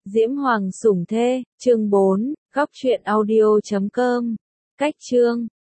Diễm Hoàng sủng thê, chương 4, góc truyện audio.com. Cách chương